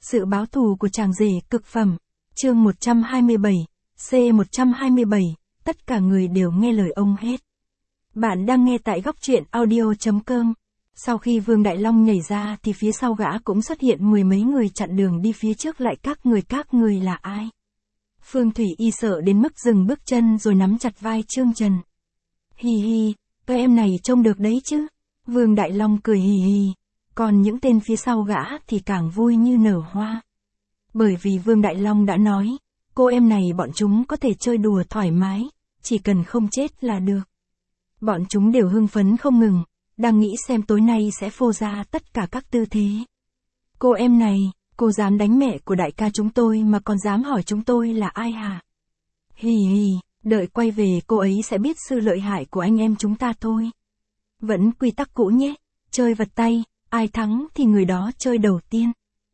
Sự báo thù của chàng rể cực phẩm. Chương 127, C127, tất cả người đều nghe lời ông hết. Bạn đang nghe tại góc truyện audio.com. Sau khi Vương Đại Long nhảy ra thì phía sau gã cũng xuất hiện mười mấy người chặn đường đi phía trước lại các người là ai? Phương Thủy Y sợ đến mức dừng bước chân rồi nắm chặt vai Trương Trần. Hì hì, cái em này trông được đấy chứ? Vương Đại Long cười hì hì, còn những tên phía sau gã thì càng vui như nở hoa. Bởi vì Vương Đại Long đã nói, cô em này bọn chúng có thể chơi đùa thoải mái, chỉ cần không chết là được. Bọn chúng đều hưng phấn không ngừng, đang nghĩ xem tối nay sẽ phô ra tất cả các tư thế. Cô em này, cô dám đánh mẹ của đại ca chúng tôi mà còn dám hỏi chúng tôi là ai hả? Hì hì, đợi quay về cô ấy sẽ biết sự lợi hại của anh em chúng ta thôi. Vẫn quy tắc cũ nhé, chơi vật tay, ai thắng thì người đó chơi đầu tiên.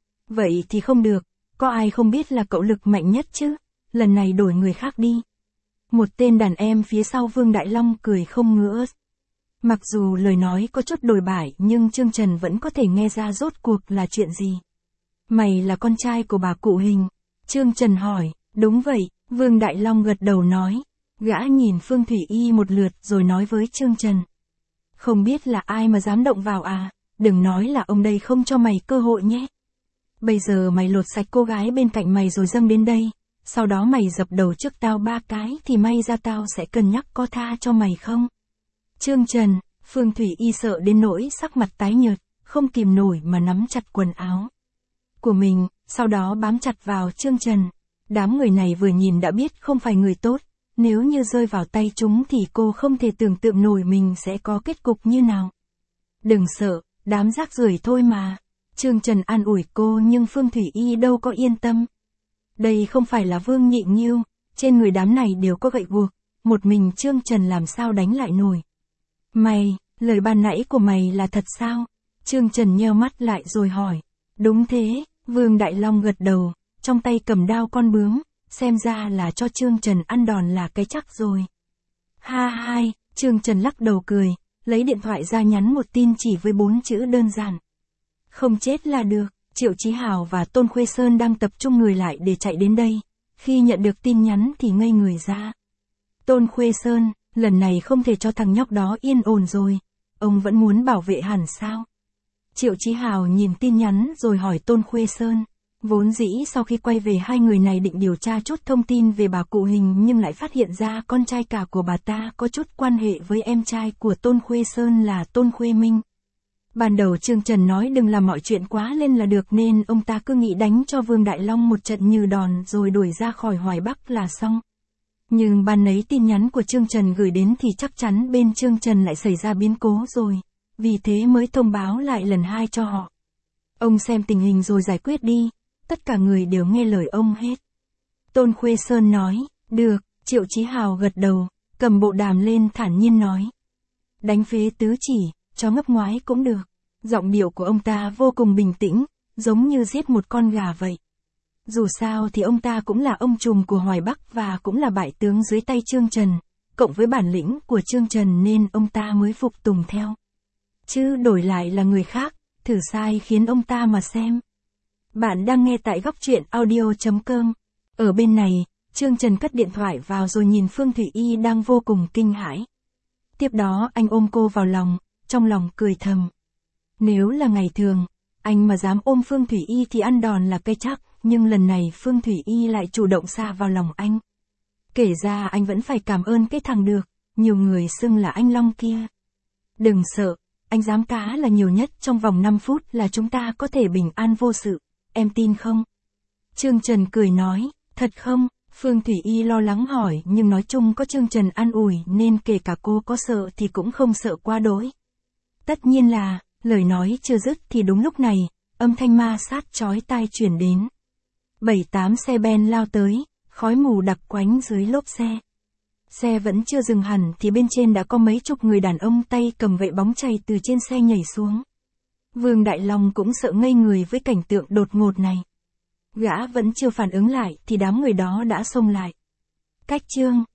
Vậy thì không được, có ai không biết là cậu lực mạnh nhất chứ, lần này đổi người khác đi. Một tên đàn em phía sau Vương Đại Long cười không ngớt. Mặc dù lời nói có chút đồi bại nhưng Trương Trần vẫn có thể nghe ra rốt cuộc là chuyện gì. Mày là con trai của bà cụ Hình? Trương Trần hỏi. Đúng vậy, Vương Đại Long gật đầu nói. Gã nhìn Phương Thủy Y một lượt rồi nói với Trương Trần. Không biết là ai mà dám động vào à, đừng nói là ông đây không cho mày cơ hội nhé. Bây giờ mày lột sạch cô gái bên cạnh mày rồi dâng đến đây, sau đó mày dập đầu trước tao 3 cái thì may ra tao sẽ cân nhắc có tha cho mày không? Trương Trần, Phương Thủy Y sợ đến nỗi sắc mặt tái nhợt, không kìm nổi mà nắm chặt quần áo của mình, sau đó bám chặt vào Trương Trần. Đám người này vừa nhìn đã biết không phải người tốt, nếu như rơi vào tay chúng thì cô không thể tưởng tượng nổi mình sẽ có kết cục như nào. Đừng sợ, đám rác rưởi thôi mà. Trương Trần an ủi cô nhưng Phương Thủy Y đâu có yên tâm. Đây không phải là Vương Nhị Nghiêu, trên người đám này đều có gậy guộc, một mình Trương Trần làm sao đánh lại nổi. Mày, lời ban nãy của mày là thật sao? Trương Trần nheo mắt lại rồi hỏi. Đúng thế, Vương Đại Long gật đầu, trong tay cầm đao con bướm, xem ra là cho Trương Trần ăn đòn là cái chắc rồi. Ha hai, Trương Trần lắc đầu cười, lấy điện thoại ra nhắn một tin chỉ với 4 chữ đơn giản. Không chết là được. Triệu Chí Hào và Tôn Khuê Sơn đang tập trung người lại để chạy đến đây. Khi nhận được tin nhắn thì ngây người ra. Tôn Khuê Sơn, lần này không thể cho thằng nhóc đó yên ổn rồi. Ông vẫn muốn bảo vệ hẳn sao? Triệu Chí Hào nhìn tin nhắn rồi hỏi Tôn Khuê Sơn. Vốn dĩ sau khi quay về hai người này định điều tra chút thông tin về bà cụ Hình nhưng lại phát hiện ra con trai cả của bà ta có chút quan hệ với em trai của Tôn Khuê Sơn là Tôn Khuê Minh. Ban đầu Trương Trần nói đừng làm mọi chuyện quá lên là được nên ông ta cứ nghĩ đánh cho Vương Đại Long một trận như đòn rồi đuổi ra khỏi Hoài Bắc là xong. Nhưng ban nấy tin nhắn của Trương Trần gửi đến thì chắc chắn bên Trương Trần lại xảy ra biến cố rồi, vì thế mới thông báo lại lần 2 cho họ. Ông xem tình hình rồi giải quyết đi, tất cả người đều nghe lời ông hết. Tôn Khuê Sơn nói, được, Triệu Chí Hào gật đầu, cầm bộ đàm lên thản nhiên nói. Đánh phế tứ chỉ, cho ngấp ngoái cũng được. Giọng điệu của ông ta vô cùng bình tĩnh, giống như giết một con gà vậy. Dù sao thì ông ta cũng là ông trùm của Hoài Bắc và cũng là bại tướng dưới tay Trương Trần, cộng với bản lĩnh của Trương Trần nên ông ta mới phục tùng theo. Chứ đổi lại là người khác, thử sai khiến ông ta mà xem. Bạn đang nghe tại góc truyện audio.com. Ở bên này, Trương Trần cất điện thoại vào rồi nhìn Phương Thủy Y đang vô cùng kinh hãi. Tiếp đó anh ôm cô vào lòng, trong lòng cười thầm. Nếu là ngày thường, anh mà dám ôm Phương Thủy Y thì ăn đòn là cái chắc, nhưng lần này Phương Thủy Y lại chủ động sa vào lòng anh. Kể ra anh vẫn phải cảm ơn cái thằng được, nhiều người xưng là anh Long kia. Đừng sợ, anh dám cá là nhiều nhất trong vòng 5 phút là chúng ta có thể bình an vô sự, em tin không? Trương Trần cười nói, thật không? Phương Thủy Y lo lắng hỏi nhưng nói chung có Trương Trần an ủi nên kể cả cô có sợ thì cũng không sợ quá đỗi. Tất nhiên là, lời nói chưa dứt thì đúng lúc này, âm thanh ma sát chói tai truyền đến. 7-8 xe ben lao tới, khói mù đặc quánh dưới lốp xe. Xe vẫn chưa dừng hẳn thì bên trên đã có mấy chục người đàn ông tay cầm gậy bóng chày từ trên xe nhảy xuống. Vương Đại Long cũng sợ ngây người với cảnh tượng đột ngột này. Gã vẫn chưa phản ứng lại thì đám người đó đã xông lại. Cách Trương